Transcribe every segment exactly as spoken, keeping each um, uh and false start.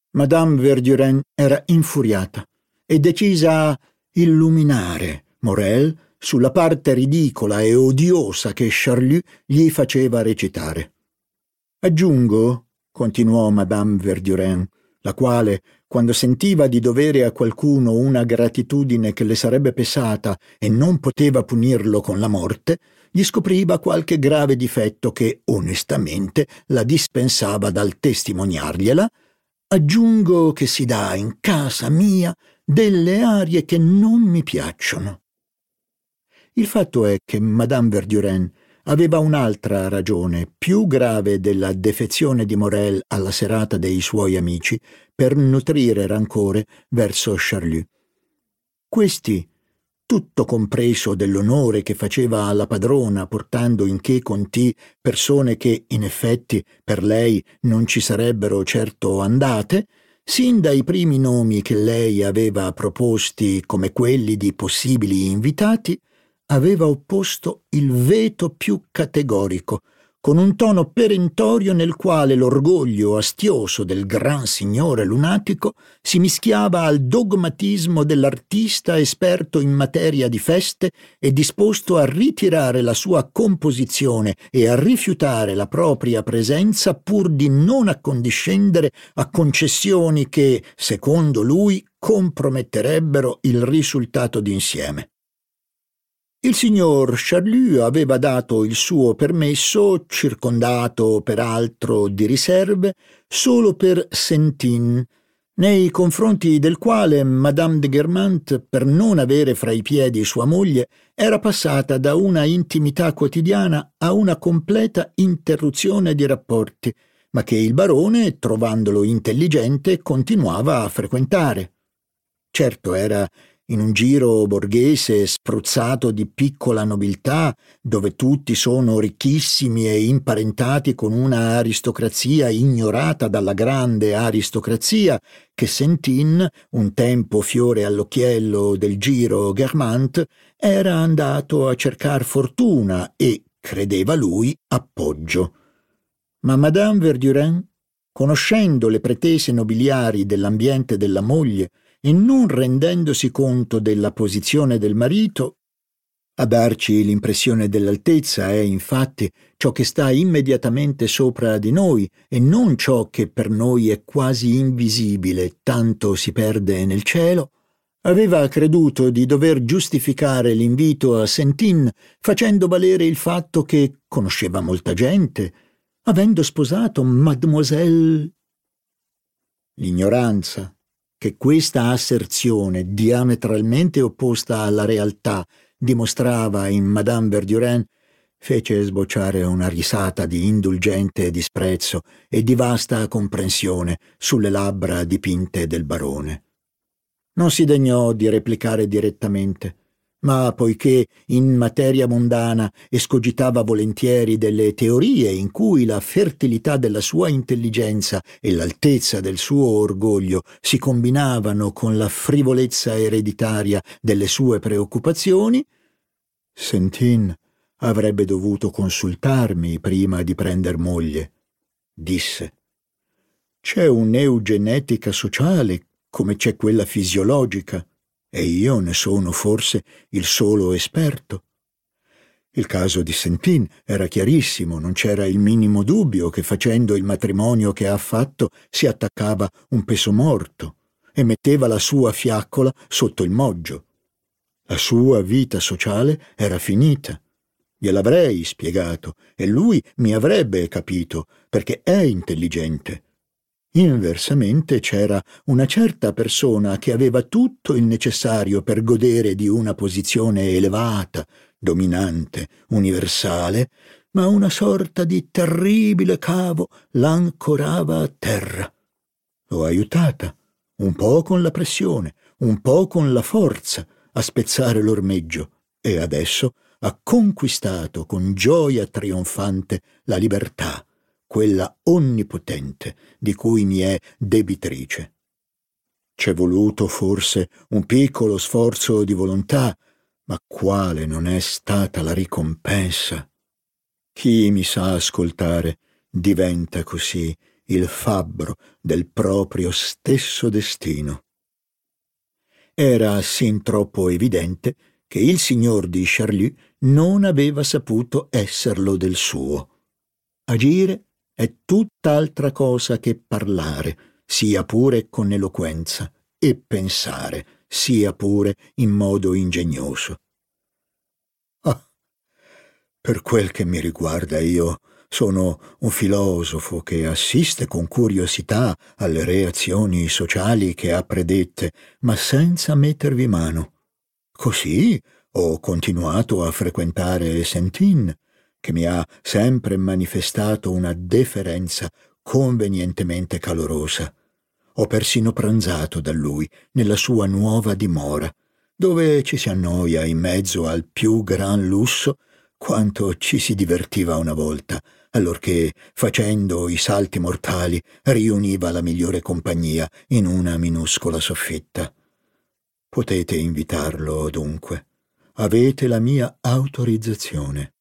Madame Verdurin era infuriata e decisa a illuminare Morel sulla parte ridicola e odiosa che Charlus gli faceva recitare. Aggiungo, continuò Madame Verdurin, la quale, quando sentiva di dovere a qualcuno una gratitudine che le sarebbe pesata e non poteva punirlo con la morte, gli scopriva qualche grave difetto che, onestamente, la dispensava dal testimoniargliela, aggiungo che si dà in casa mia delle arie che non mi piacciono. Il fatto è che Madame Verdurin aveva un'altra ragione, più grave della defezione di Morel alla serata dei suoi amici, per nutrire rancore verso Charlus. Questi, tutto compreso dell'onore che faceva alla padrona portando in che conti persone che, in effetti, per lei non ci sarebbero certo andate, sin dai primi nomi che lei aveva proposti come quelli di possibili invitati, aveva opposto il veto più categorico, con un tono perentorio nel quale l'orgoglio astioso del gran signore lunatico si mischiava al dogmatismo dell'artista esperto in materia di feste e disposto a ritirare la sua composizione e a rifiutare la propria presenza pur di non accondiscendere a concessioni che, secondo lui, comprometterebbero il risultato d'insieme. Il signor Charlus aveva dato il suo permesso, circondato peraltro di riserve, solo per Sentin, nei confronti del quale Madame de Guermantes, per non avere fra i piedi sua moglie, era passata da una intimità quotidiana a una completa interruzione di rapporti, ma che il barone, trovandolo intelligente, continuava a frequentare. Certo era in un giro borghese spruzzato di piccola nobiltà, dove tutti sono ricchissimi e imparentati con una aristocrazia ignorata dalla grande aristocrazia, che Sentin, un tempo fiore all'occhiello del giro Guermantes, era andato a cercar fortuna e, credeva lui, appoggio. Ma Madame Verdurin, conoscendo le pretese nobiliari dell'ambiente della moglie, e non rendendosi conto della posizione del marito, a darci l'impressione dell'altezza è infatti ciò che sta immediatamente sopra di noi e non ciò che per noi è quasi invisibile, tanto si perde nel cielo, aveva creduto di dover giustificare l'invito a Sentin facendo valere il fatto che conosceva molta gente, avendo sposato Mademoiselle. L'ignoranza che questa asserzione diametralmente opposta alla realtà dimostrava in Madame Verdurin fece sbocciare una risata di indulgente disprezzo e di vasta comprensione sulle labbra dipinte del barone. Non si degnò di replicare direttamente, ma poiché in materia mondana escogitava volentieri delle teorie in cui la fertilità della sua intelligenza e l'altezza del suo orgoglio si combinavano con la frivolezza ereditaria delle sue preoccupazioni, Sentin avrebbe dovuto consultarmi prima di prender moglie, disse. C'è un'eugenetica sociale come c'è quella fisiologica, e io ne sono forse il solo esperto. Il caso di Sentin era chiarissimo, non c'era il minimo dubbio che facendo il matrimonio che ha fatto si attaccava un peso morto e metteva la sua fiaccola sotto il moggio. La sua vita sociale era finita. Gliel'avrei spiegato e lui mi avrebbe capito perché è intelligente. Inversamente c'era una certa persona che aveva tutto il necessario per godere di una posizione elevata, dominante, universale, ma una sorta di terribile cavo l'ancorava a terra. L'ho aiutata, un po' con la pressione, un po' con la forza, a spezzare l'ormeggio e adesso ha conquistato con gioia trionfante la libertà, quella onnipotente di cui mi è debitrice. C'è voluto forse un piccolo sforzo di volontà, ma quale non è stata la ricompensa? Chi mi sa ascoltare diventa così il fabbro del proprio stesso destino. Era sin troppo evidente che il signor di Charlus non aveva saputo esserlo del suo. Agire è tutt'altra cosa che parlare, sia pure con eloquenza, e pensare, sia pure in modo ingegnoso. Ah, per quel che mi riguarda, io sono un filosofo che assiste con curiosità alle reazioni sociali che ha predette, ma senza mettervi mano. Così ho continuato a frequentare Saint-In, che mi ha sempre manifestato una deferenza convenientemente calorosa. Ho persino pranzato da lui nella sua nuova dimora, dove ci si annoia in mezzo al più gran lusso quanto ci si divertiva una volta, allorché, facendo i salti mortali, riuniva la migliore compagnia in una minuscola soffitta. Potete invitarlo, dunque. Avete la mia autorizzazione.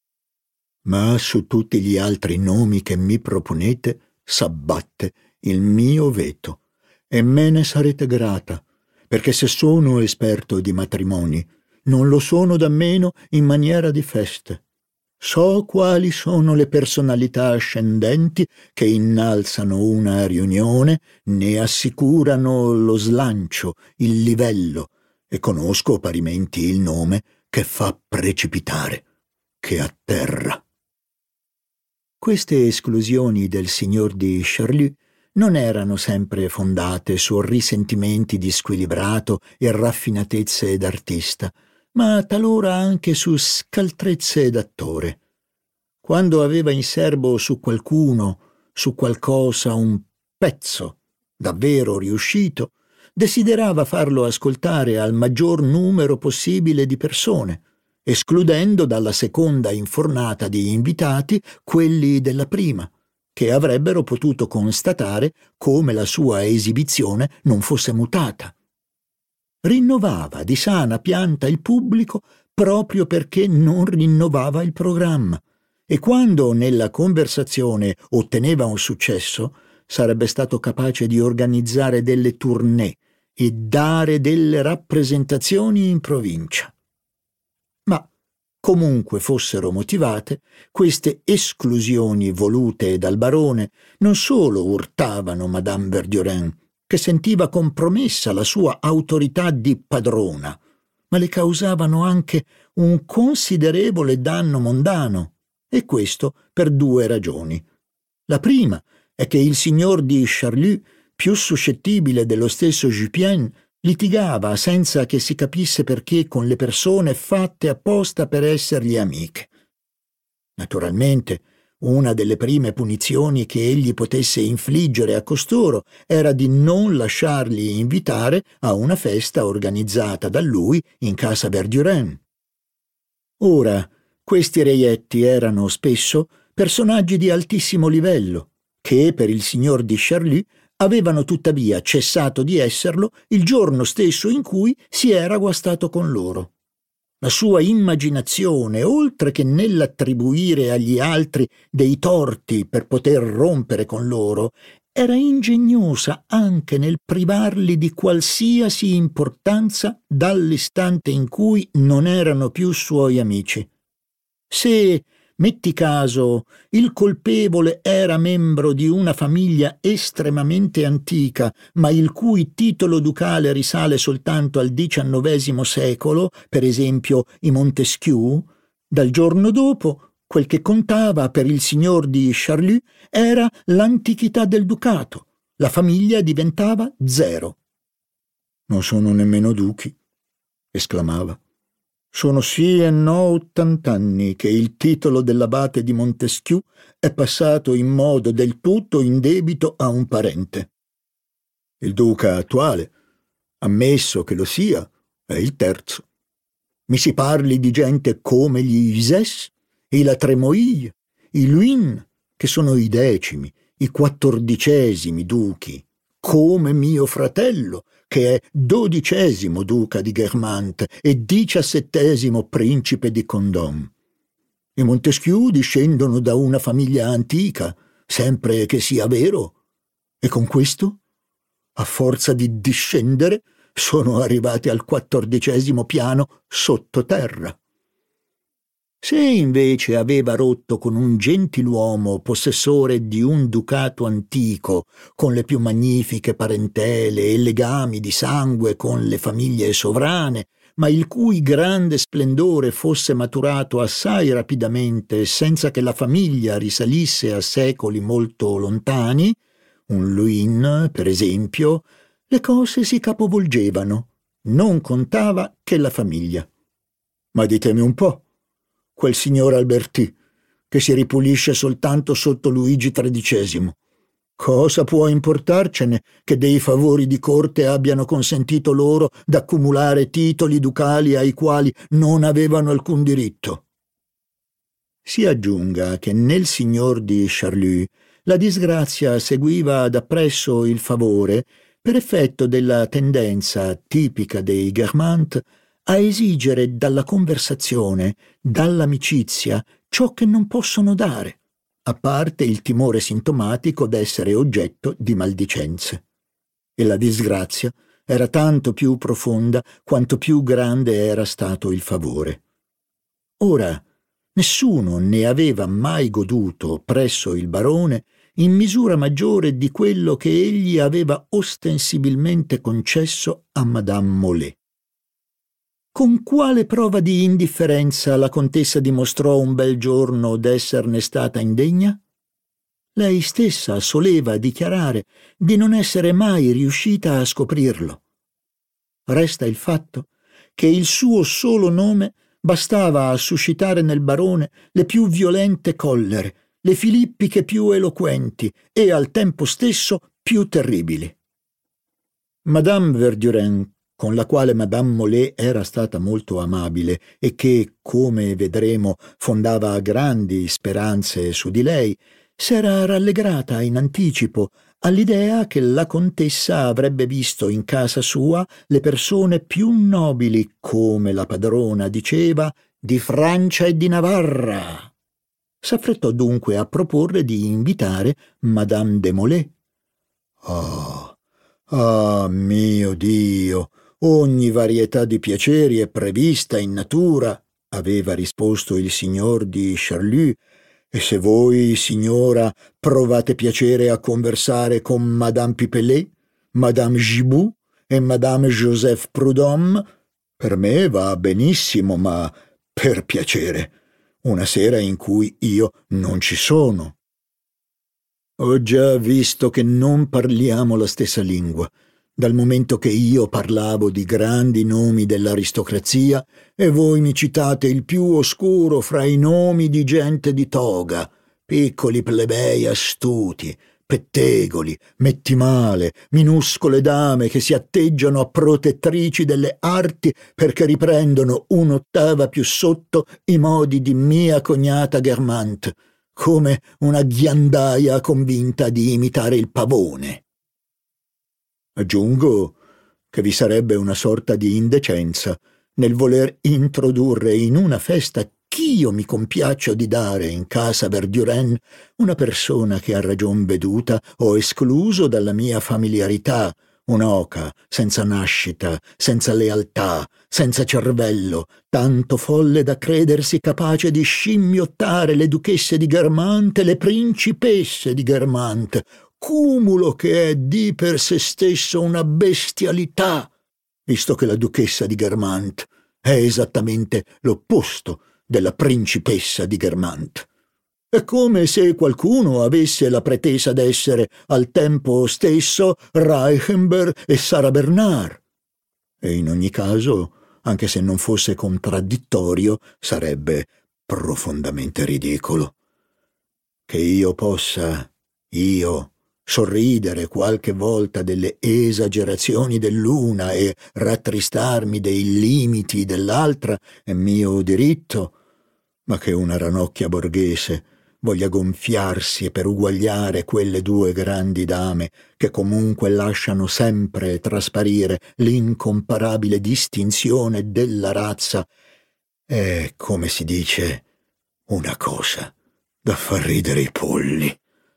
Ma su tutti gli altri nomi che mi proponete s'abbatte il mio veto, e me ne sarete grata, perché se sono esperto di matrimoni, non lo sono da meno in maniera di feste. So quali sono le personalità ascendenti che innalzano una riunione, ne assicurano lo slancio, il livello, e conosco parimenti il nome che fa precipitare, che atterra. Queste esclusioni del signor di Charlus non erano sempre fondate su risentimenti di squilibrato e raffinatezze d'artista, ma talora anche su scaltrezze d'attore. Quando aveva in serbo su qualcuno, su qualcosa, un pezzo davvero riuscito, desiderava farlo ascoltare al maggior numero possibile di persone, escludendo dalla seconda infornata di invitati quelli della prima, che avrebbero potuto constatare come la sua esibizione non fosse mutata. Rinnovava di sana pianta il pubblico proprio perché non rinnovava il programma, e quando nella conversazione otteneva un successo sarebbe stato capace di organizzare delle tournée e dare delle rappresentazioni in provincia. Ma, comunque fossero motivate, queste esclusioni volute dal barone non solo urtavano Madame Verdurin, che sentiva compromessa la sua autorità di padrona, ma le causavano anche un considerevole danno mondano, e questo per due ragioni. La prima è che il signor di Charlus, più suscettibile dello stesso Jupien, litigava senza che si capisse perché con le persone fatte apposta per essergli amiche. Naturalmente, una delle prime punizioni che egli potesse infliggere a costoro era di non lasciarli invitare a una festa organizzata da lui in casa Verdurin. Ora, questi reietti erano spesso personaggi di altissimo livello, che per il signor di Charlus avevano tuttavia cessato di esserlo il giorno stesso in cui si era guastato con loro. La sua immaginazione, oltre che nell'attribuire agli altri dei torti per poter rompere con loro, era ingegnosa anche nel privarli di qualsiasi importanza dall'istante in cui non erano più suoi amici. Se, metti caso, il colpevole era membro di una famiglia estremamente antica, ma il cui titolo ducale risale soltanto al diciannovesimo secolo, per esempio i Montesquieu, dal giorno dopo quel che contava per il signor di Charlus era l'antichità del ducato. La famiglia diventava zero. «Non sono nemmeno duchi», esclamava. «Sono sì e no ottant'anni che il titolo dell'abate di Montesquieu è passato in modo del tutto in debito a un parente. Il duca attuale, ammesso che lo sia, è il terzo. Mi si parli di gente come gli Uzès, i La Trémoille, i Luynes, che sono i decimi, i quattordicesimi duchi, come mio fratello, che è dodicesimo duca di Guermantes e diciassettesimo principe di Condom. I Montesquieu discendono da una famiglia antica, sempre che sia vero. E con questo, a forza di discendere, sono arrivati al quattordicesimo piano sottoterra. Se invece aveva rotto con un gentiluomo possessore di un ducato antico, con le più magnifiche parentele e legami di sangue con le famiglie sovrane, ma il cui grande splendore fosse maturato assai rapidamente senza che la famiglia risalisse a secoli molto lontani, un Luynes, per esempio, le cose si capovolgevano, non contava che la famiglia. Ma ditemi un po', quel signor Alberti, che si ripulisce soltanto sotto Luigi tredicesimo, cosa può importarcene che dei favori di corte abbiano consentito loro d'accumulare titoli ducali ai quali non avevano alcun diritto? Si aggiunga che nel signor di Charlus la disgrazia seguiva dappresso il favore per effetto della tendenza tipica dei Guermantes a esigere dalla conversazione, dall'amicizia, ciò che non possono dare, a parte il timore sintomatico d'essere oggetto di maldicenze. E la disgrazia era tanto più profonda quanto più grande era stato il favore. Ora, nessuno ne aveva mai goduto presso il barone in misura maggiore di quello che egli aveva ostensibilmente concesso a Madame Molé. Con quale prova di indifferenza la contessa dimostrò un bel giorno d'esserne stata indegna? Lei stessa soleva dichiarare di non essere mai riuscita a scoprirlo. Resta il fatto che il suo solo nome bastava a suscitare nel barone le più violente collere, le filippiche più eloquenti e al tempo stesso più terribili. Madame Verdurin, con la quale Madame Molé era stata molto amabile e che, come vedremo, fondava grandi speranze su di lei, s'era rallegrata in anticipo all'idea che la contessa avrebbe visto in casa sua le persone più nobili, come la padrona diceva, di Francia e di Navarra. S'affrettò dunque a proporre di invitare Madame de Molé. Ah, ah, mio Dio! Ogni varietà di piaceri è prevista in natura, aveva risposto il signor di Charlus, e se voi, signora, provate piacere a conversare con Madame Pipelet, Madame Gibou e Madame Joseph Prudhomme, per me va benissimo, ma per piacere, una sera in cui io non ci sono. Ho già visto che non parliamo la stessa lingua, dal momento che io parlavo di grandi nomi dell'aristocrazia e voi mi citate il più oscuro fra i nomi di gente di toga, piccoli plebei astuti, pettegoli, mettimale, minuscole dame che si atteggiano a protettrici delle arti perché riprendono un'ottava più sotto i modi di mia cognata Guermantes, come una ghiandaia convinta di imitare il pavone. Aggiungo che vi sarebbe una sorta di indecenza nel voler introdurre in una festa ch'io mi compiaccio di dare in casa Verdurin una persona che a ragion veduta ho escluso dalla mia familiarità, un'oca, senza nascita, senza lealtà, senza cervello, tanto folle da credersi capace di scimmiottare le duchesse di Guermantes e le principesse di Guermantes, cumulo che è di per se stesso una bestialità, visto che la duchessa di Guermantes è esattamente l'opposto della principessa di Guermantes. È come se qualcuno avesse la pretesa d'essere al tempo stesso Reichenberg e Sara Bernard. E in ogni caso, anche se non fosse contraddittorio, sarebbe profondamente ridicolo. Che io possa, io, sorridere qualche volta delle esagerazioni dell'una e rattristarmi dei limiti dell'altra è mio diritto, ma che una ranocchia borghese voglia gonfiarsi per uguagliare quelle due grandi dame che comunque lasciano sempre trasparire l'incomparabile distinzione della razza è, come si dice, una cosa da far ridere i polli.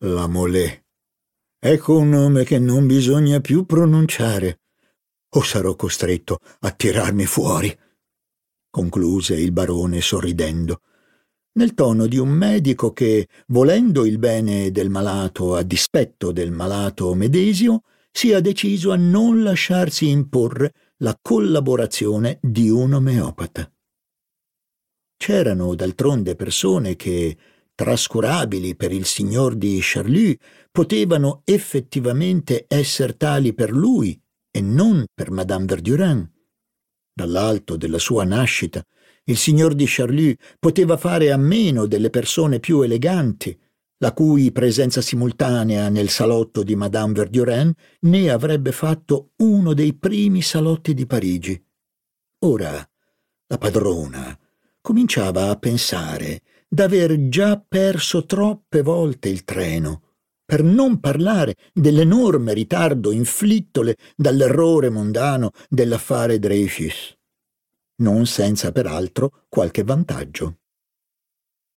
La Molé. Ecco un nome che non bisogna più pronunciare, o sarò costretto a tirarmi fuori, concluse il barone sorridendo, nel tono di un medico che, volendo il bene del malato a dispetto del malato medesimo, sia deciso a non lasciarsi imporre la collaborazione di un omeopata. C'erano d'altronde persone che, trascurabili per il signor di Charlus, potevano effettivamente esser tali per lui e non per Madame Verdurin. Dall'alto della sua nascita, il signor di Charlus poteva fare a meno delle persone più eleganti, la cui presenza simultanea nel salotto di Madame Verdurin ne avrebbe fatto uno dei primi salotti di Parigi. Ora, la padrona cominciava a pensare d'aver già perso troppe volte il treno, per non parlare dell'enorme ritardo inflittole dall'errore mondano dell'affare Dreyfus, non senza peraltro qualche vantaggio.